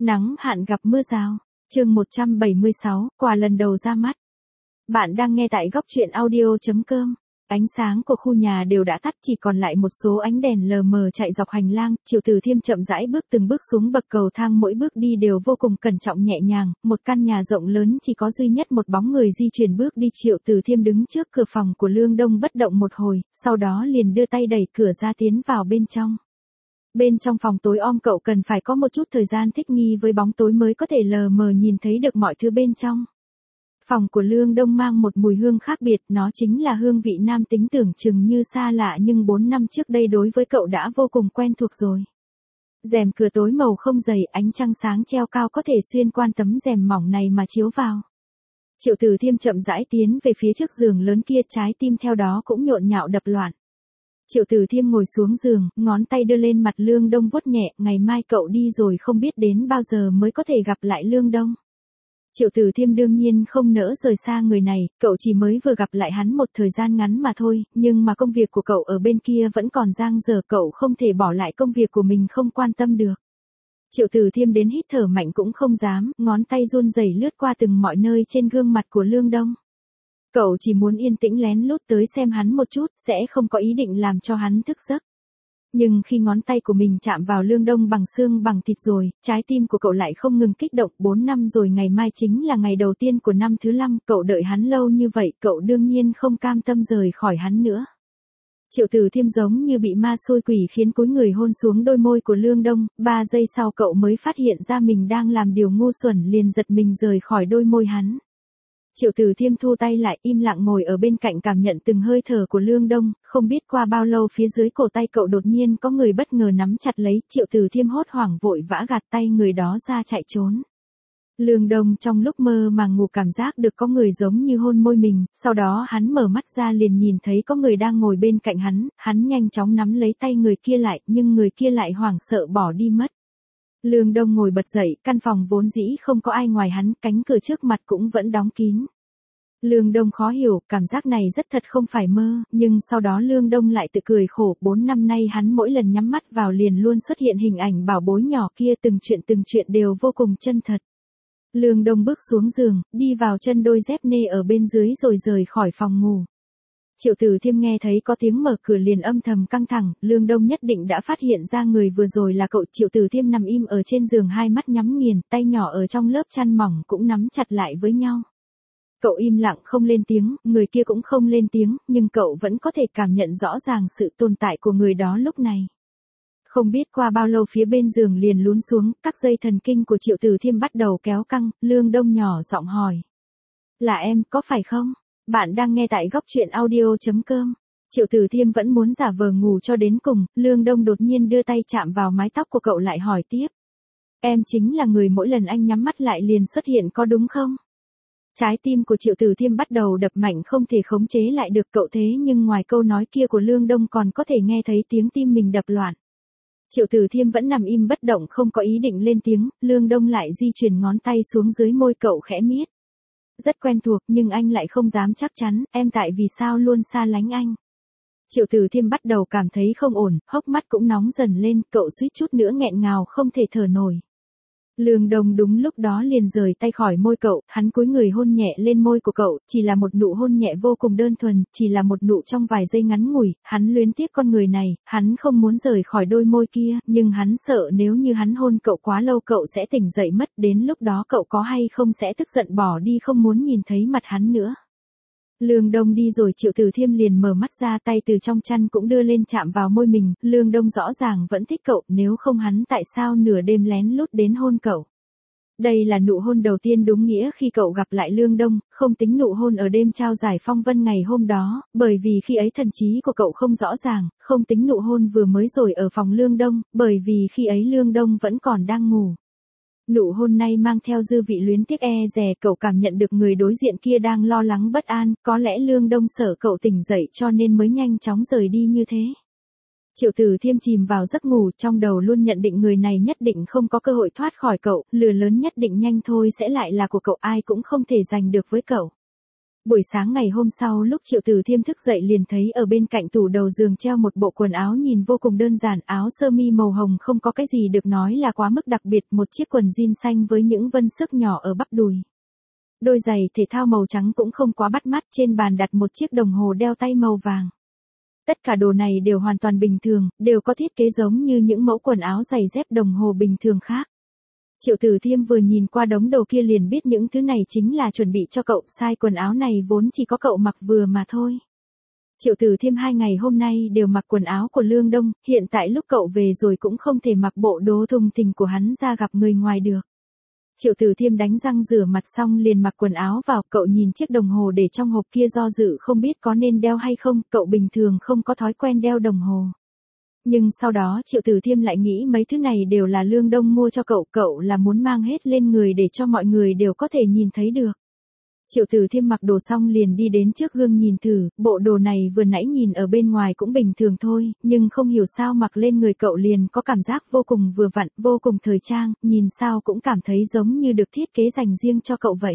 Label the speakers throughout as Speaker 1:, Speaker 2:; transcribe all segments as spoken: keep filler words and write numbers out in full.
Speaker 1: Nắng hạn gặp mưa rào. Chương một trăm bảy mươi sáu, quà lần đầu ra mắt. Bạn đang nghe tại góc truyện audio chấm com. Ánh sáng của khu nhà đều đã tắt, chỉ còn lại một số ánh đèn lờ mờ chạy dọc hành lang. Triệu Từ Thiêm chậm rãi bước từng bước xuống bậc cầu thang, mỗi bước đi đều vô cùng cẩn trọng nhẹ nhàng. Một căn nhà rộng lớn chỉ có duy nhất một bóng người di chuyển bước đi. Triệu Từ Thiêm đứng trước cửa phòng của Lương Đông bất động một hồi, sau đó liền đưa tay đẩy cửa ra tiến vào bên trong. Bên trong phòng tối om, cậu cần phải có một chút thời gian thích nghi với bóng tối mới có thể lờ mờ nhìn thấy được mọi thứ bên trong. Phòng của Lương Đông mang một mùi hương khác biệt, nó chính là hương vị nam tính tưởng chừng như xa lạ nhưng bốn năm trước đây đối với cậu đã vô cùng quen thuộc rồi. Rèm cửa tối màu không dày, ánh trăng sáng treo cao có thể xuyên qua tấm rèm mỏng này mà chiếu vào. Triệu Từ Thiêm chậm rãi tiến về phía trước giường lớn kia, trái tim theo đó cũng nhộn nhạo đập loạn. Triệu Từ Thiêm ngồi xuống giường, ngón tay đưa lên mặt Lương Đông vuốt nhẹ, ngày mai cậu đi rồi không biết đến bao giờ mới có thể gặp lại Lương Đông. Triệu Từ Thiêm đương nhiên không nỡ rời xa người này, cậu chỉ mới vừa gặp lại hắn một thời gian ngắn mà thôi, nhưng mà công việc của cậu ở bên kia vẫn còn dang dở, cậu không thể bỏ lại công việc của mình không quan tâm được. Triệu Từ Thiêm đến hít thở mạnh cũng không dám, ngón tay run rẩy lướt qua từng mọi nơi trên gương mặt của Lương Đông. Cậu chỉ muốn yên tĩnh lén lút tới xem hắn một chút, sẽ không có ý định làm cho hắn thức giấc. Nhưng khi ngón tay của mình chạm vào Lương Đông bằng xương bằng thịt rồi, trái tim của cậu lại không ngừng kích động. Bốn năm rồi, ngày mai chính là ngày đầu tiên của năm thứ năm, cậu đợi hắn lâu như vậy, cậu đương nhiên không cam tâm rời khỏi hắn nữa. Triệu Từ Thiêm giống như bị ma xôi quỷ khiến cúi người hôn xuống đôi môi của Lương Đông, ba giây sau cậu mới phát hiện ra mình đang làm điều ngu xuẩn, liền giật mình rời khỏi đôi môi hắn. Triệu Từ Thiêm thu tay lại, im lặng ngồi ở bên cạnh cảm nhận từng hơi thở của Lương Đông, không biết qua bao lâu phía dưới cổ tay cậu đột nhiên có người bất ngờ nắm chặt lấy, Triệu Từ Thiêm hốt hoảng vội vã gạt tay người đó ra chạy trốn. Lương Đông trong lúc mơ màng ngủ cảm giác được có người giống như hôn môi mình, sau đó hắn mở mắt ra liền nhìn thấy có người đang ngồi bên cạnh hắn, hắn nhanh chóng nắm lấy tay người kia lại, nhưng người kia lại hoảng sợ bỏ đi mất. Lương Đông ngồi bật dậy, căn phòng vốn dĩ không có ai ngoài hắn, cánh cửa trước mặt cũng vẫn đóng kín. Lương Đông khó hiểu, cảm giác này rất thật không phải mơ, nhưng sau đó Lương Đông lại tự cười khổ, bốn năm nay hắn mỗi lần nhắm mắt vào liền luôn xuất hiện hình ảnh bảo bối nhỏ kia, từng chuyện từng chuyện đều vô cùng chân thật. Lương Đông bước xuống giường, đi vào chân đôi dép nê ở bên dưới rồi rời khỏi phòng ngủ. Triệu Từ Thiêm nghe thấy có tiếng mở cửa liền âm thầm căng thẳng, Lương Đông nhất định đã phát hiện ra người vừa rồi là cậu. Triệu Từ Thiêm nằm im ở trên giường, hai mắt nhắm nghiền, tay nhỏ ở trong lớp chăn mỏng cũng nắm chặt lại với nhau. Cậu im lặng không lên tiếng, người kia cũng không lên tiếng, nhưng cậu vẫn có thể cảm nhận rõ ràng sự tồn tại của người đó lúc này. Không biết qua bao lâu phía bên giường liền lún xuống, các dây thần kinh của Triệu Từ Thiêm bắt đầu kéo căng, Lương Đông nhỏ giọng hỏi. Là em, có phải không? Bạn đang nghe tại góc truyện audio chấm com. Triệu Từ Thiêm vẫn muốn giả vờ ngủ cho đến cùng, Lương Đông đột nhiên đưa tay chạm vào mái tóc của cậu lại hỏi tiếp. Em chính là người mỗi lần anh nhắm mắt lại liền xuất hiện có đúng không? Trái tim của Triệu Từ Thiêm bắt đầu đập mạnh không thể khống chế lại được cậu, thế nhưng ngoài câu nói kia của Lương Đông còn có thể nghe thấy tiếng tim mình đập loạn. Triệu Từ Thiêm vẫn nằm im bất động không có ý định lên tiếng, Lương Đông lại di chuyển ngón tay xuống dưới môi cậu khẽ miết. Rất quen thuộc nhưng anh lại không dám chắc chắn, em tại vì sao luôn xa lánh anh. Triệu Từ Thiêm bắt đầu cảm thấy không ổn, hốc mắt cũng nóng dần lên, cậu suýt chút nữa nghẹn ngào không thể thở nổi. Lương Đông đúng lúc đó liền rời tay khỏi môi cậu, hắn cúi người hôn nhẹ lên môi của cậu, chỉ là một nụ hôn nhẹ vô cùng đơn thuần, chỉ là một nụ trong vài giây ngắn ngủi, hắn luyến tiếc con người này, hắn không muốn rời khỏi đôi môi kia, nhưng hắn sợ nếu như hắn hôn cậu quá lâu cậu sẽ tỉnh dậy mất, đến lúc đó cậu có hay không sẽ tức giận bỏ đi không muốn nhìn thấy mặt hắn nữa. Lương Đông đi rồi, Triệu Từ Thiêm liền mở mắt ra, tay từ trong chăn cũng đưa lên chạm vào môi mình, Lương Đông rõ ràng vẫn thích cậu, nếu không hắn tại sao nửa đêm lén lút đến hôn cậu. Đây là nụ hôn đầu tiên đúng nghĩa khi cậu gặp lại Lương Đông, không tính nụ hôn ở đêm trao giải phong vân ngày hôm đó, bởi vì khi ấy thần trí của cậu không rõ ràng, không tính nụ hôn vừa mới rồi ở phòng Lương Đông, bởi vì khi ấy Lương Đông vẫn còn đang ngủ. Nụ hôn này mang theo dư vị luyến tiếc e dè, cậu cảm nhận được người đối diện kia đang lo lắng bất an, có lẽ Lương Đông sợ cậu tỉnh dậy cho nên mới nhanh chóng rời đi như thế. Triệu Từ Thiêm chìm vào giấc ngủ, trong đầu luôn nhận định người này nhất định không có cơ hội thoát khỏi cậu, lừa lớn nhất định nhanh thôi sẽ lại là của cậu, ai cũng không thể giành được với cậu. Buổi sáng ngày hôm sau lúc Triệu Tử Thiêm thức dậy liền thấy ở bên cạnh tủ đầu giường treo một bộ quần áo nhìn vô cùng đơn giản, áo sơ mi màu hồng không có cái gì được nói là quá mức đặc biệt, một chiếc quần jean xanh với những vân xước nhỏ ở bắp đùi. Đôi giày thể thao màu trắng cũng không quá bắt mắt, trên bàn đặt một chiếc đồng hồ đeo tay màu vàng. Tất cả đồ này đều hoàn toàn bình thường, đều có thiết kế giống như những mẫu quần áo giày dép đồng hồ bình thường khác. Triệu Tử Thiêm vừa nhìn qua đống đồ kia liền biết những thứ này chính là chuẩn bị cho cậu, size quần áo này vốn chỉ có cậu mặc vừa mà thôi. Triệu Tử Thiêm hai ngày hôm nay đều mặc quần áo của Lương Đông, hiện tại lúc cậu về rồi cũng không thể mặc bộ đồ thùng thình của hắn ra gặp người ngoài được. Triệu Tử Thiêm đánh răng rửa mặt xong liền mặc quần áo vào, cậu nhìn chiếc đồng hồ để trong hộp kia do dự không biết có nên đeo hay không, cậu bình thường không có thói quen đeo đồng hồ. Nhưng sau đó Triệu Tử Thiêm lại nghĩ mấy thứ này đều là Lương Đông mua cho cậu, cậu là muốn mang hết lên người để cho mọi người đều có thể nhìn thấy được. Triệu Tử Thiêm mặc đồ xong liền đi đến trước gương nhìn thử, bộ đồ này vừa nãy nhìn ở bên ngoài cũng bình thường thôi, nhưng không hiểu sao mặc lên người cậu liền có cảm giác vô cùng vừa vặn, vô cùng thời trang, nhìn sao cũng cảm thấy giống như được thiết kế dành riêng cho cậu vậy.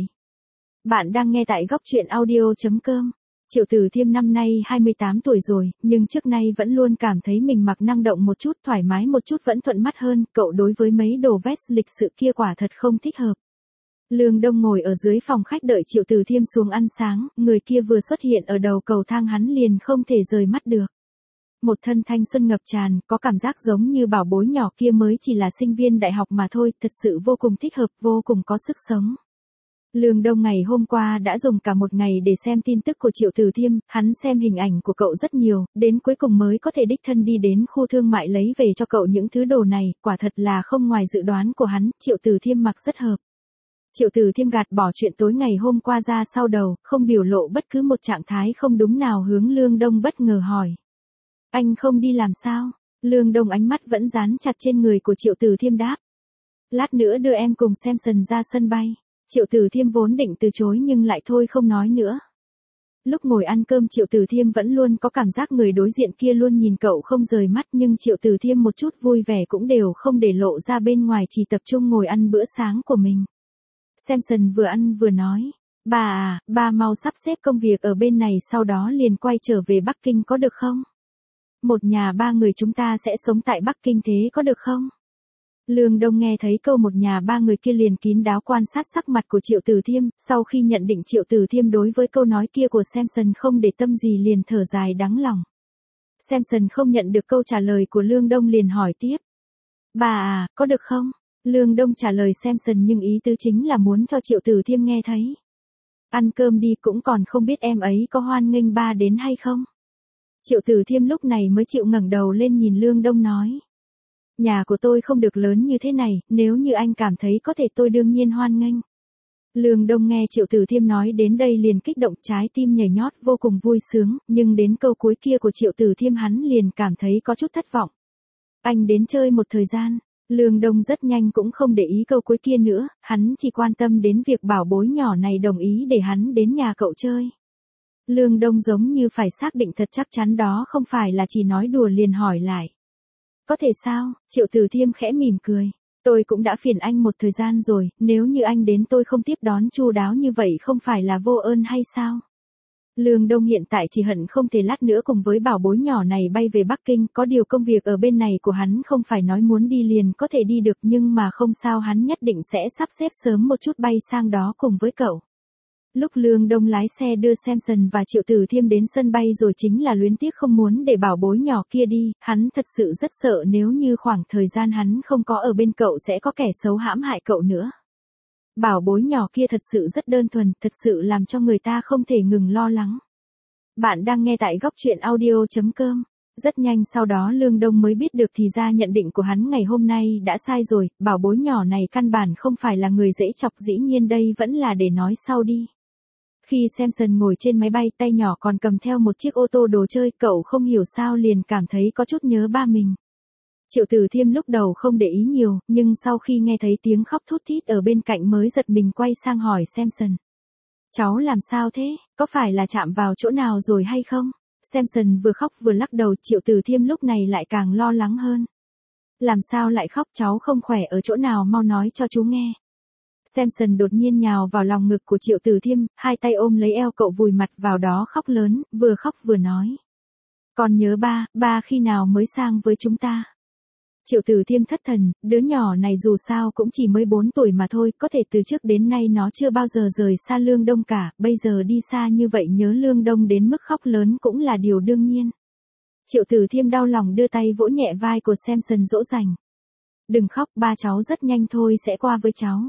Speaker 1: Bạn đang nghe tại góc truyện audio chấm com. Triệu Tử Thiêm năm nay hai mươi tám tuổi rồi, nhưng trước nay vẫn luôn cảm thấy mình mặc năng động một chút, thoải mái một chút vẫn thuận mắt hơn, cậu đối với mấy đồ vest lịch sự kia quả thật không thích hợp. Lương Đông ngồi ở dưới phòng khách đợi Triệu Tử Thiêm xuống ăn sáng, người kia vừa xuất hiện ở đầu cầu thang hắn liền không thể rời mắt được. Một thân thanh xuân ngập tràn, có cảm giác giống như bảo bối nhỏ kia mới chỉ là sinh viên đại học mà thôi, thật sự vô cùng thích hợp, vô cùng có sức sống. Lương Đông ngày hôm qua đã dùng cả một ngày để xem tin tức của Triệu Tử Thiêm, hắn xem hình ảnh của cậu rất nhiều, đến cuối cùng mới có thể đích thân đi đến khu thương mại lấy về cho cậu những thứ đồ này, quả thật là không ngoài dự đoán của hắn, Triệu Tử Thiêm mặc rất hợp. Triệu Tử Thiêm gạt bỏ chuyện tối ngày hôm qua ra sau đầu, không biểu lộ bất cứ một trạng thái không đúng nào hướng Lương Đông bất ngờ hỏi. Anh không đi làm sao? Lương Đông ánh mắt vẫn dán chặt trên người của Triệu Tử Thiêm đáp. Lát nữa đưa em cùng Samson ra sân bay. Triệu Tử Thiêm vốn định từ chối nhưng lại thôi không nói nữa. Lúc ngồi ăn cơm Triệu Tử Thiêm vẫn luôn có cảm giác người đối diện kia luôn nhìn cậu không rời mắt, nhưng Triệu Tử Thiêm một chút vui vẻ cũng đều không để lộ ra bên ngoài, chỉ tập trung ngồi ăn bữa sáng của mình. Samson vừa ăn vừa nói, bà à, bà mau sắp xếp công việc ở bên này sau đó liền quay trở về Bắc Kinh có được không? Một nhà ba người chúng ta sẽ sống tại Bắc Kinh thế có được không? Lương Đông nghe thấy câu một nhà ba người kia liền kín đáo quan sát sắc mặt của Triệu Tử Thiêm, sau khi nhận định Triệu Tử Thiêm đối với câu nói kia của Samson không để tâm gì liền thở dài đắng lòng. Samson không nhận được câu trả lời của Lương Đông liền hỏi tiếp. Bà à, có được không? Lương Đông trả lời Samson nhưng ý tứ chính là muốn cho Triệu Tử Thiêm nghe thấy. Ăn cơm đi cũng còn không biết em ấy có hoan nghênh ba đến hay không? Triệu Tử Thiêm lúc này mới chịu ngẩng đầu lên nhìn Lương Đông nói. Nhà của tôi không được lớn như thế này, nếu như anh cảm thấy có thể tôi đương nhiên hoan nghênh. Lương Đông nghe Triệu Tử Thiêm nói đến đây liền kích động, trái tim nhảy nhót vô cùng vui sướng, nhưng đến câu cuối kia của Triệu Tử Thiêm hắn liền cảm thấy có chút thất vọng. Anh đến chơi một thời gian. Lương Đông rất nhanh cũng không để ý câu cuối kia nữa, hắn chỉ quan tâm đến việc bảo bối nhỏ này đồng ý để hắn đến nhà cậu chơi. Lương Đông giống như phải xác định thật chắc chắn đó không phải là chỉ nói đùa liền hỏi lại. Có thể sao? Triệu Tử Thiêm khẽ mỉm cười. Tôi cũng đã phiền anh một thời gian rồi, nếu như anh đến tôi không tiếp đón chu đáo như vậy không phải là vô ơn hay sao? Lương Đông hiện tại chỉ hận không thể lát nữa cùng với bảo bối nhỏ này bay về Bắc Kinh, có điều công việc ở bên này của hắn không phải nói muốn đi liền có thể đi được, nhưng mà không sao, hắn nhất định sẽ sắp xếp sớm một chút bay sang đó cùng với cậu. Lúc Lương Đông lái xe đưa Samson và Triệu Tử Thiêm đến sân bay rồi chính là luyến tiếc không muốn để bảo bối nhỏ kia đi, hắn thật sự rất sợ nếu như khoảng thời gian hắn không có ở bên cậu sẽ có kẻ xấu hãm hại cậu nữa. Bảo bối nhỏ kia thật sự rất đơn thuần, thật sự làm cho người ta không thể ngừng lo lắng. Bạn đang nghe tại góc truyện audio chấm com. Rất nhanh sau đó Lương Đông mới biết được thì ra nhận định của hắn ngày hôm nay đã sai rồi, bảo bối nhỏ này căn bản không phải là người dễ chọc, dĩ nhiên đây vẫn là để nói sau đi. Khi Samson ngồi trên máy bay tay nhỏ còn cầm theo một chiếc ô tô đồ chơi, cậu không hiểu sao liền cảm thấy có chút nhớ ba mình. Triệu Tử Thiêm lúc đầu không để ý nhiều, nhưng sau khi nghe thấy tiếng khóc thút thít ở bên cạnh mới giật mình quay sang hỏi Samson. Cháu làm sao thế, có phải là chạm vào chỗ nào rồi hay không? Samson vừa khóc vừa lắc đầu, Triệu Tử Thiêm lúc này lại càng lo lắng hơn. Làm sao lại khóc, cháu không khỏe ở chỗ nào mau nói cho chú nghe. Samson đột nhiên nhào vào lòng ngực của Triệu Tử Thiêm, hai tay ôm lấy eo cậu vùi mặt vào đó khóc lớn, vừa khóc vừa nói. Con nhớ ba, ba khi nào mới sang với chúng ta? Triệu Tử Thiêm thất thần, đứa nhỏ này dù sao cũng chỉ mới bốn tuổi mà thôi, có thể từ trước đến nay nó chưa bao giờ rời xa Lương Đông cả, bây giờ đi xa như vậy nhớ Lương Đông đến mức khóc lớn cũng là điều đương nhiên. Triệu Tử Thiêm đau lòng đưa tay vỗ nhẹ vai của Samson dỗ dành. Đừng khóc, ba cháu rất nhanh thôi sẽ qua với cháu.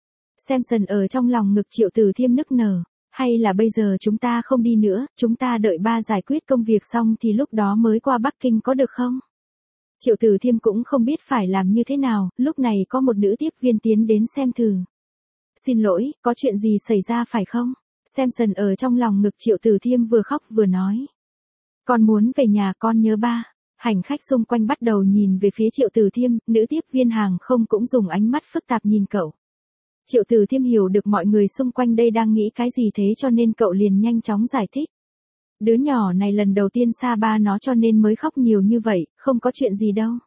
Speaker 1: Samson ở trong lòng ngực Triệu Tử Thiêm nức nở. Hay là bây giờ chúng ta không đi nữa, chúng ta đợi ba giải quyết công việc xong thì lúc đó mới qua Bắc Kinh có được không? Triệu Tử Thiêm cũng không biết phải làm như thế nào, lúc này có một nữ tiếp viên tiến đến xem thử. Xin lỗi, có chuyện gì xảy ra phải không? Samson ở trong lòng ngực Triệu Tử Thiêm vừa khóc vừa nói. Con muốn về nhà, con nhớ ba. Hành khách xung quanh bắt đầu nhìn về phía Triệu Tử Thiêm, nữ tiếp viên hàng không cũng dùng ánh mắt phức tạp nhìn cậu. Triệu Tử Thiêm hiểu được mọi người xung quanh đây đang nghĩ cái gì thế cho nên cậu liền nhanh chóng giải thích. Đứa nhỏ này lần đầu tiên xa ba nó cho nên mới khóc nhiều như vậy, không có chuyện gì đâu.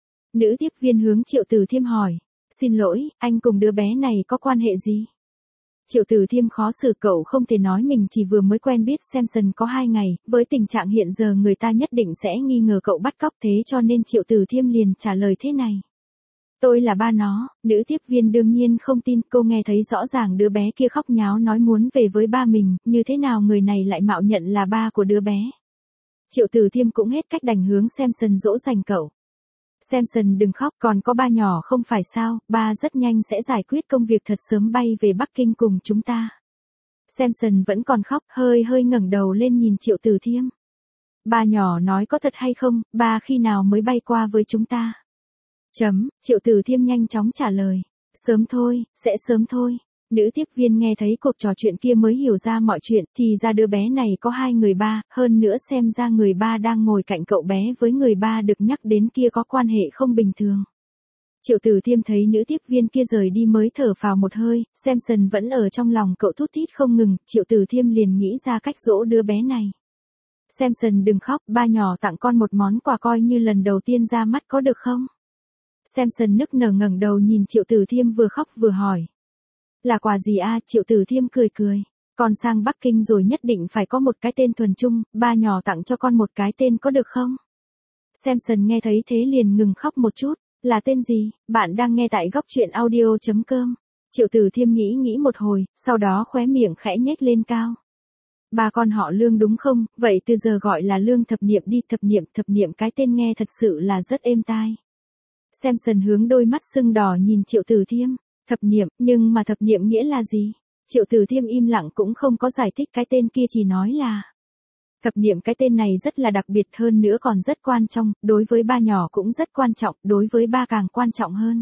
Speaker 1: Nữ tiếp viên hướng Triệu Tử Thiêm hỏi. Xin lỗi, anh cùng đứa bé này có quan hệ gì? Triệu Tử Thiêm khó xử cậu không thể nói mình chỉ vừa mới quen biết Samson có hai ngày, với tình trạng hiện giờ người ta nhất định sẽ nghi ngờ cậu bắt cóc thế cho nên Triệu Tử Thiêm liền trả lời thế này. Tôi là ba nó, nữ tiếp viên đương nhiên không tin, cô nghe thấy rõ ràng đứa bé kia khóc nháo nói muốn về với ba mình, như thế nào người này lại mạo nhận là ba của đứa bé. Triệu Tử Thiêm cũng hết cách đành hướng Samson dỗ dành cậu. Samson đừng khóc, còn có ba nhỏ không phải sao, ba rất nhanh sẽ giải quyết công việc thật sớm bay về Bắc Kinh cùng chúng ta. Samson vẫn còn khóc, hơi hơi ngẩng đầu lên nhìn Triệu Tử Thiêm. Ba nhỏ nói có thật hay không, ba khi nào mới bay qua với chúng ta? Chấm, Triệu Tử Thiêm nhanh chóng trả lời. Sớm thôi, sẽ sớm thôi. Nữ tiếp viên nghe thấy cuộc trò chuyện kia mới hiểu ra mọi chuyện, thì ra đứa bé này có hai người ba, hơn nữa xem ra người ba đang ngồi cạnh cậu bé với người ba được nhắc đến kia có quan hệ không bình thường. Triệu Tử Thiêm thấy nữ tiếp viên kia rời đi mới thở phào một hơi, Samson vẫn ở trong lòng cậu thút thít không ngừng, Triệu Tử Thiêm liền nghĩ ra cách dỗ đứa bé này. Samson đừng khóc, ba nhỏ tặng con một món quà coi như lần đầu tiên ra mắt có được không? Samson nức nở ngẩng đầu nhìn Triệu Tử Thiêm vừa khóc vừa hỏi. Là quà gì a? Triệu Tử Thiêm cười cười. Con sang Bắc Kinh rồi nhất định phải có một cái tên thuần chung, ba nhỏ tặng cho con một cái tên có được không? Samson nghe thấy thế liền ngừng khóc một chút. Là tên gì? Bạn đang nghe tại góc truyện audio chấm com. Triệu Tử Thiêm nghĩ nghĩ một hồi, sau đó khóe miệng khẽ nhếch lên cao. Ba con họ Lương đúng không? Vậy từ giờ gọi là Lương Thập Niệm đi, Thập Niệm, Thập Niệm cái tên nghe thật sự là rất êm tai. Samson hướng đôi mắt sưng đỏ nhìn Triệu Tử Thiêm. Thập Niệm, nhưng mà thập niệm nghĩa là gì? Triệu Tử Thiêm im lặng cũng không có giải thích cái tên kia chỉ nói là. Thập niệm cái tên này rất là đặc biệt hơn nữa còn rất quan trọng, đối với ba nhỏ cũng rất quan trọng, đối với ba càng quan trọng hơn.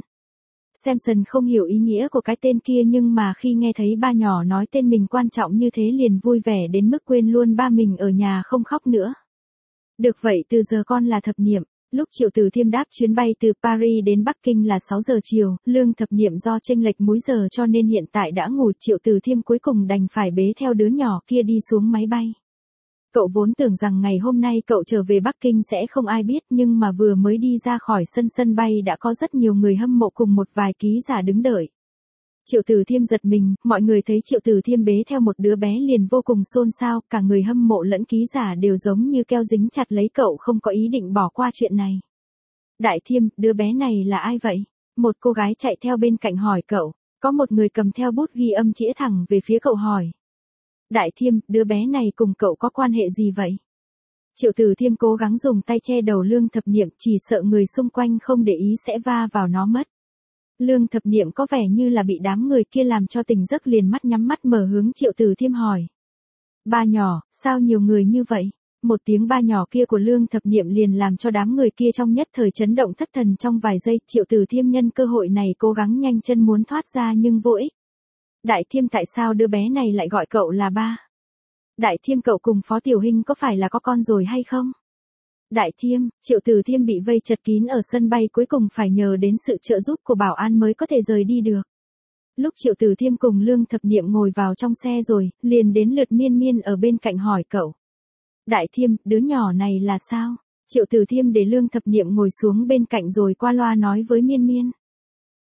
Speaker 1: Samson không hiểu ý nghĩa của cái tên kia nhưng mà khi nghe thấy ba nhỏ nói tên mình quan trọng như thế liền vui vẻ đến mức quên luôn ba mình ở nhà không khóc nữa. Được vậy từ giờ con là Thập Niệm. Lúc Triệu Tử Thiêm đáp chuyến bay từ Paris đến Bắc Kinh là sáu giờ chiều, Lương Thập Niệm do chênh lệch múi giờ cho nên hiện tại đã ngủ, Triệu Tử Thiêm cuối cùng đành phải bế theo đứa nhỏ kia đi xuống máy bay. Cậu vốn tưởng rằng ngày hôm nay cậu trở về Bắc Kinh sẽ không ai biết nhưng mà vừa mới đi ra khỏi sân sân bay đã có rất nhiều người hâm mộ cùng một vài ký giả đứng đợi. Triệu Tử Thiêm giật mình, mọi người thấy Triệu Tử Thiêm bế theo một đứa bé liền vô cùng xôn xao, cả người hâm mộ lẫn ký giả đều giống như keo dính chặt lấy cậu không có ý định bỏ qua chuyện này. Đại Thiêm, đứa bé này là ai vậy? Một cô gái chạy theo bên cạnh hỏi cậu, có một người cầm theo bút ghi âm chĩa thẳng về phía cậu hỏi. Đại Thiêm, đứa bé này cùng cậu có quan hệ gì vậy? Triệu Tử Thiêm cố gắng dùng tay che đầu Lương Thập Niệm chỉ sợ người xung quanh không để ý sẽ va vào nó mất. Lương Thập Niệm có vẻ như là bị đám người kia làm cho tỉnh giấc liền mắt nhắm mắt mở hướng Triệu Tử Thiêm hỏi. Ba nhỏ, sao nhiều người như vậy? Một tiếng ba nhỏ kia của Lương Thập Niệm liền làm cho đám người kia trong nhất thời chấn động thất thần trong vài giây. Triệu Tử Thiêm nhân cơ hội này cố gắng nhanh chân muốn thoát ra nhưng vô ích. Đại Thiêm tại sao đứa bé này lại gọi cậu là ba? Đại Thiêm cậu cùng Phó Tiểu Hinh có phải là có con rồi hay không? Đại Thiêm, Triệu Tử Thiêm bị vây chật kín ở sân bay cuối cùng phải nhờ đến sự trợ giúp của bảo an mới có thể rời đi được. Lúc Triệu Tử Thiêm cùng Lương Thập Niệm ngồi vào trong xe rồi, liền đến lượt Miên Miên ở bên cạnh hỏi cậu. Đại Thiêm, đứa nhỏ này là sao? Triệu Tử Thiêm để Lương Thập Niệm ngồi xuống bên cạnh rồi qua loa nói với Miên Miên.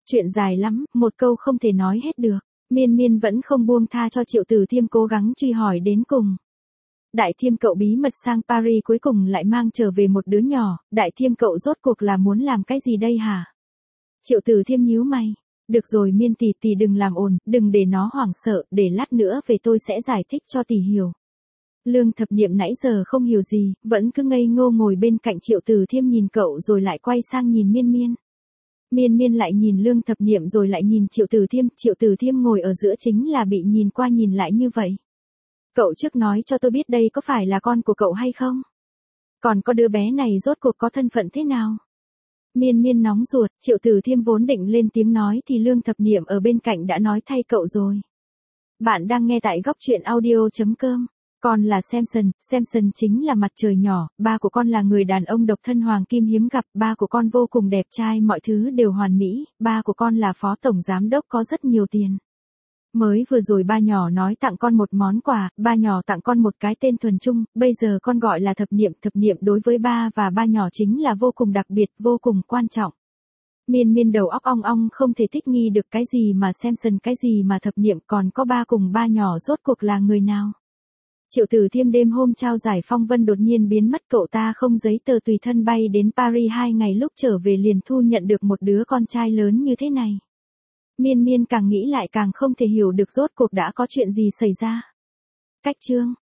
Speaker 1: Chuyện dài lắm, một câu không thể nói hết được. Miên Miên vẫn không buông tha cho Triệu Tử Thiêm cố gắng truy hỏi đến cùng. Đại Thiêm cậu bí mật sang Paris cuối cùng lại mang trở về một đứa nhỏ, Đại Thiêm cậu rốt cuộc là muốn làm cái gì đây hả? Triệu Tử Thiêm nhíu mày. Được rồi Miên tỷ tỷ đừng làm ồn, đừng để nó hoảng sợ, để lát nữa về tôi sẽ giải thích cho tỷ hiểu. Lương Thập Niệm nãy giờ không hiểu gì, vẫn cứ ngây ngô ngồi bên cạnh Triệu Tử Thiêm nhìn cậu rồi lại quay sang nhìn Miên Miên. Miên Miên lại nhìn Lương Thập Niệm rồi lại nhìn Triệu Tử Thiêm, Triệu Tử Thiêm ngồi ở giữa chính là bị nhìn qua nhìn lại như vậy. Cậu trước nói cho tôi biết đây có phải là con của cậu hay không? Còn có đứa bé này rốt cuộc có thân phận thế nào? Miên Miên nóng ruột, Triệu Tử Thiêm vốn định lên tiếng nói thì Lương Thập Niệm ở bên cạnh đã nói thay cậu rồi. Bạn đang nghe tại góc truyện audio.com. Con là Samson, Samson chính là mặt trời nhỏ, ba của con là người đàn ông độc thân hoàng kim hiếm gặp, ba của con vô cùng đẹp trai, mọi thứ đều hoàn mỹ, ba của con là phó tổng giám đốc có rất nhiều tiền. Mới vừa rồi ba nhỏ nói tặng con một món quà, ba nhỏ tặng con một cái tên thuần trung, bây giờ con gọi là Thập Niệm, Thập Niệm đối với ba và ba nhỏ chính là vô cùng đặc biệt, vô cùng quan trọng. Miên Miên đầu óc ong ong không thể thích nghi được cái gì mà Samson cái gì mà Thập Niệm, còn có ba cùng ba nhỏ rốt cuộc là người nào. Triệu Tử Thiêm đêm hôm trao giải phong vân đột nhiên biến mất, cậu ta không giấy tờ tùy thân bay đến Paris hai ngày lúc trở về liền thu nhận được một đứa con trai lớn như thế này. Miên Miên càng nghĩ lại càng không thể hiểu được rốt cuộc đã có chuyện gì xảy ra. Cách chương